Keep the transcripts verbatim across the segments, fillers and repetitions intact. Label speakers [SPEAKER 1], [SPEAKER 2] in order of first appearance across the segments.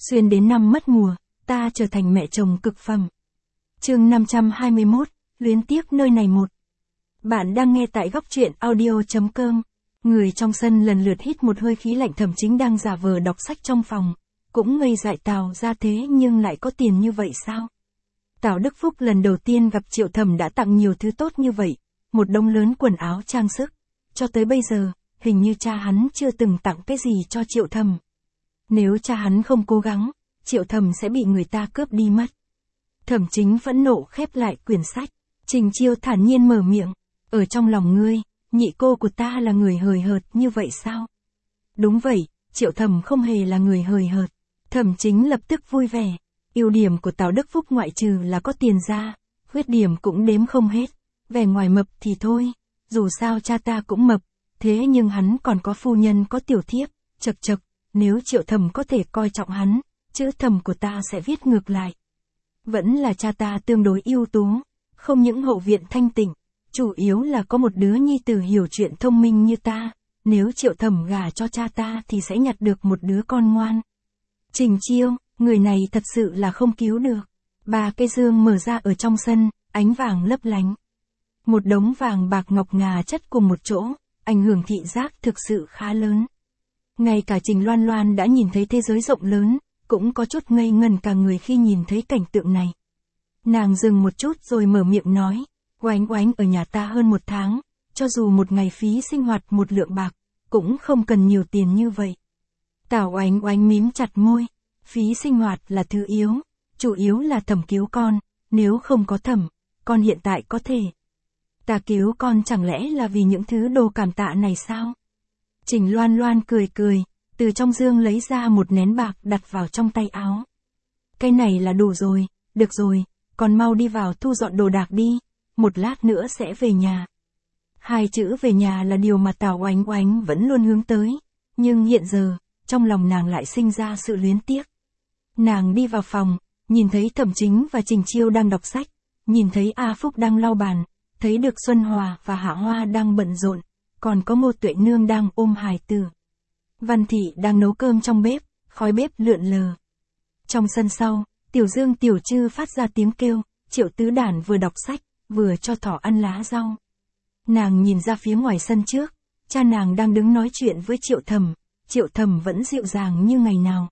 [SPEAKER 1] Xuyên đến năm mất mùa, ta trở thành mẹ chồng cực phẩm. Chương năm trăm hai mươi mốt, luyến tiếc nơi này một. Bạn đang nghe tại góc truyện audio chấm com. Người trong sân lần lượt hít một hơi khí lạnh. Thẩm Chính đang giả vờ đọc sách trong phòng, cũng ngây dại Tào ra thế nhưng lại có tiền như vậy sao? Tào Đức Phúc lần đầu tiên gặp Triệu Thẩm đã tặng nhiều thứ tốt như vậy, một đống lớn quần áo trang sức. Cho tới bây giờ, hình như cha hắn chưa từng tặng cái gì cho Triệu Thẩm. Nếu cha hắn không cố gắng, Triệu Thẩm sẽ bị người ta cướp đi mất. Thẩm Chính phẫn nộ khép lại quyển sách. Trình Chiêu thản nhiên mở miệng, ở trong lòng ngươi, nhị cô của ta là người hời hợt như vậy sao? Đúng vậy, Triệu Thẩm không hề là người hời hợt. Thẩm Chính lập tức vui vẻ. Ưu điểm của Tào Đức Phúc ngoại trừ là có tiền ra, khuyết điểm cũng đếm không hết. Vẻ ngoài mập thì thôi, dù sao cha ta cũng mập, thế nhưng hắn còn có phu nhân có tiểu thiếp, chật chật, nếu Triệu Thẩm có thể coi trọng hắn, chữ Thẩm của ta sẽ viết ngược lại. Vẫn là cha ta tương đối ưu tú, không những hậu viện thanh tịnh, chủ yếu là có một đứa nhi tử hiểu chuyện thông minh như ta, nếu Triệu Thẩm gả cho cha ta thì sẽ nhặt được một đứa con ngoan. Trình Chiêu, người này thật sự là không cứu được. Ba cây dương mở ra ở trong sân, ánh vàng lấp lánh. Một đống vàng bạc ngọc ngà chất cùng một chỗ, ảnh hưởng thị giác thực sự khá lớn. Ngay cả Trình Loan Loan đã nhìn thấy thế giới rộng lớn, cũng có chút ngây ngần cả người khi nhìn thấy cảnh tượng này. Nàng dừng một chút rồi mở miệng nói, Oánh Oánh ở nhà ta hơn một tháng, cho dù một ngày phí sinh hoạt một lượng bạc, cũng không cần nhiều tiền như vậy. Tào Oánh Oánh mím chặt môi, phí sinh hoạt là thứ yếu, chủ yếu là Thẩm cứu con, nếu không có Thẩm, con hiện tại có thể. Ta cứu con chẳng lẽ là vì những thứ đồ cảm tạ này sao? Trình Loan Loan cười cười, từ trong dương lấy ra một nén bạc đặt vào trong tay áo. Cái này là đủ rồi, được rồi, còn mau đi vào thu dọn đồ đạc đi, một lát nữa sẽ về nhà. Hai chữ về nhà là điều mà Tào Oánh Oánh vẫn luôn hướng tới, nhưng hiện giờ, trong lòng nàng lại sinh ra sự luyến tiếc. Nàng đi vào phòng, nhìn thấy Thẩm Chính và Trình Chiêu đang đọc sách, nhìn thấy A Phúc đang lau bàn, thấy được Xuân Hòa và Hạ Hoa đang bận rộn, còn có Ngô Tuệ Nương đang ôm hài tử. Văn Thị đang nấu cơm trong bếp, khói bếp lượn lờ. Trong sân sau, Tiểu Dương Tiểu Trư phát ra tiếng kêu, Triệu Tứ Đản vừa đọc sách, vừa cho thỏ ăn lá rau. Nàng nhìn ra phía ngoài sân trước, cha nàng đang đứng nói chuyện với Triệu Thẩm, Triệu Thẩm vẫn dịu dàng như ngày nào.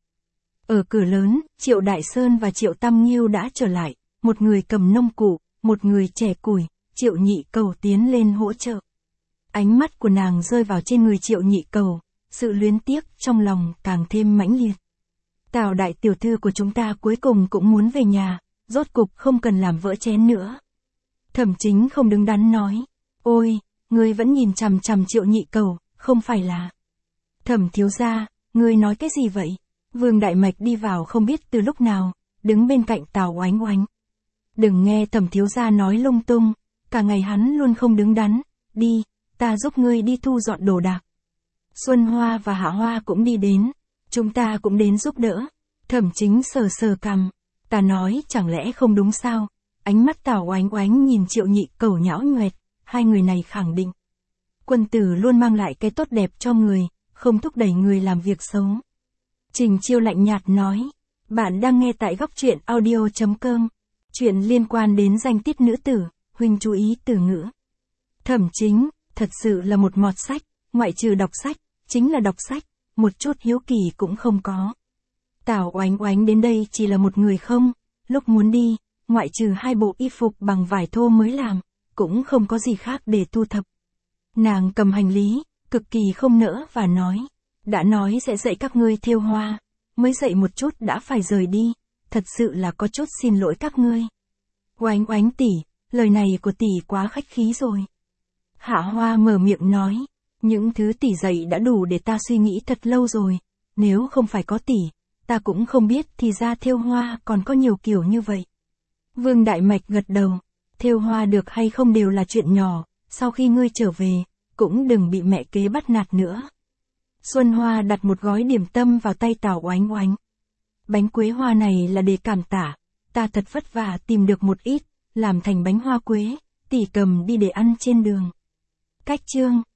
[SPEAKER 1] Ở cửa lớn, Triệu Đại Sơn và Triệu Tam Nghiêu đã trở lại, một người cầm nông cụ, một người chẻ củi, Triệu Nhị Cầu tiến lên hỗ trợ. Ánh mắt của nàng rơi vào trên người Triệu Nhị Cầu, sự luyến tiếc trong lòng càng thêm mãnh liệt. Tào đại tiểu thư của chúng ta cuối cùng cũng muốn về nhà, rốt cục không cần làm vỡ chén nữa. Thẩm Chính không đứng đắn nói, ôi, ngươi vẫn nhìn chằm chằm Triệu Nhị Cầu, không phải là... Thẩm thiếu gia, ngươi nói cái gì vậy? Vương Đại Mạch đi vào không biết từ lúc nào, đứng bên cạnh Tào Oánh Oánh. Đừng nghe Thẩm thiếu gia nói lung tung, cả ngày hắn luôn không đứng đắn, đi, ta giúp ngươi đi thu dọn đồ đạc. Xuân Hoa và Hạ Hoa cũng đi đến, chúng ta cũng đến giúp đỡ. Thẩm Chính sờ sờ cằm, ta nói chẳng lẽ không đúng sao? Ánh mắt Tào Oánh Oánh nhìn Triệu Nhị Cầu nhão nhoẹt, hai người này khẳng định. Quân tử luôn mang lại cái tốt đẹp cho người, không thúc đẩy người làm việc xấu. Trình Chiêu lạnh nhạt nói, bạn đang nghe tại góc truyện audio chấm com. Chuyện liên quan đến danh tiết nữ tử, huynh chú ý từ ngữ. Thẩm Chính, thật sự là một mọt sách, ngoại trừ đọc sách, chính là đọc sách, một chút hiếu kỳ cũng không có. Tào Oánh Oánh đến đây chỉ là một người không, lúc muốn đi, ngoại trừ hai bộ y phục bằng vải thô mới làm, cũng không có gì khác để thu thập. Nàng cầm hành lý, cực kỳ không nỡ và nói, đã nói sẽ dạy các ngươi thêu hoa, mới dạy một chút đã phải rời đi, thật sự là có chút xin lỗi các ngươi. Oánh Oánh tỷ, lời này của tỷ quá khách khí rồi. Hạ Hoa mở miệng nói, những thứ tỷ dạy đã đủ để ta suy nghĩ thật lâu rồi, nếu không phải có tỷ, ta cũng không biết thì ra thêu hoa còn có nhiều kiểu như vậy. Vương Đại Mạch gật đầu, thêu hoa được hay không đều là chuyện nhỏ, sau khi ngươi trở về, cũng đừng bị mẹ kế bắt nạt nữa. Xuân Hoa đặt một gói điểm tâm vào tay Tào Oánh Oánh. Bánh quế hoa này là để cảm tạ, ta thật vất vả tìm được một ít, làm thành bánh hoa quế, tỷ cầm đi để ăn trên đường. Cách chương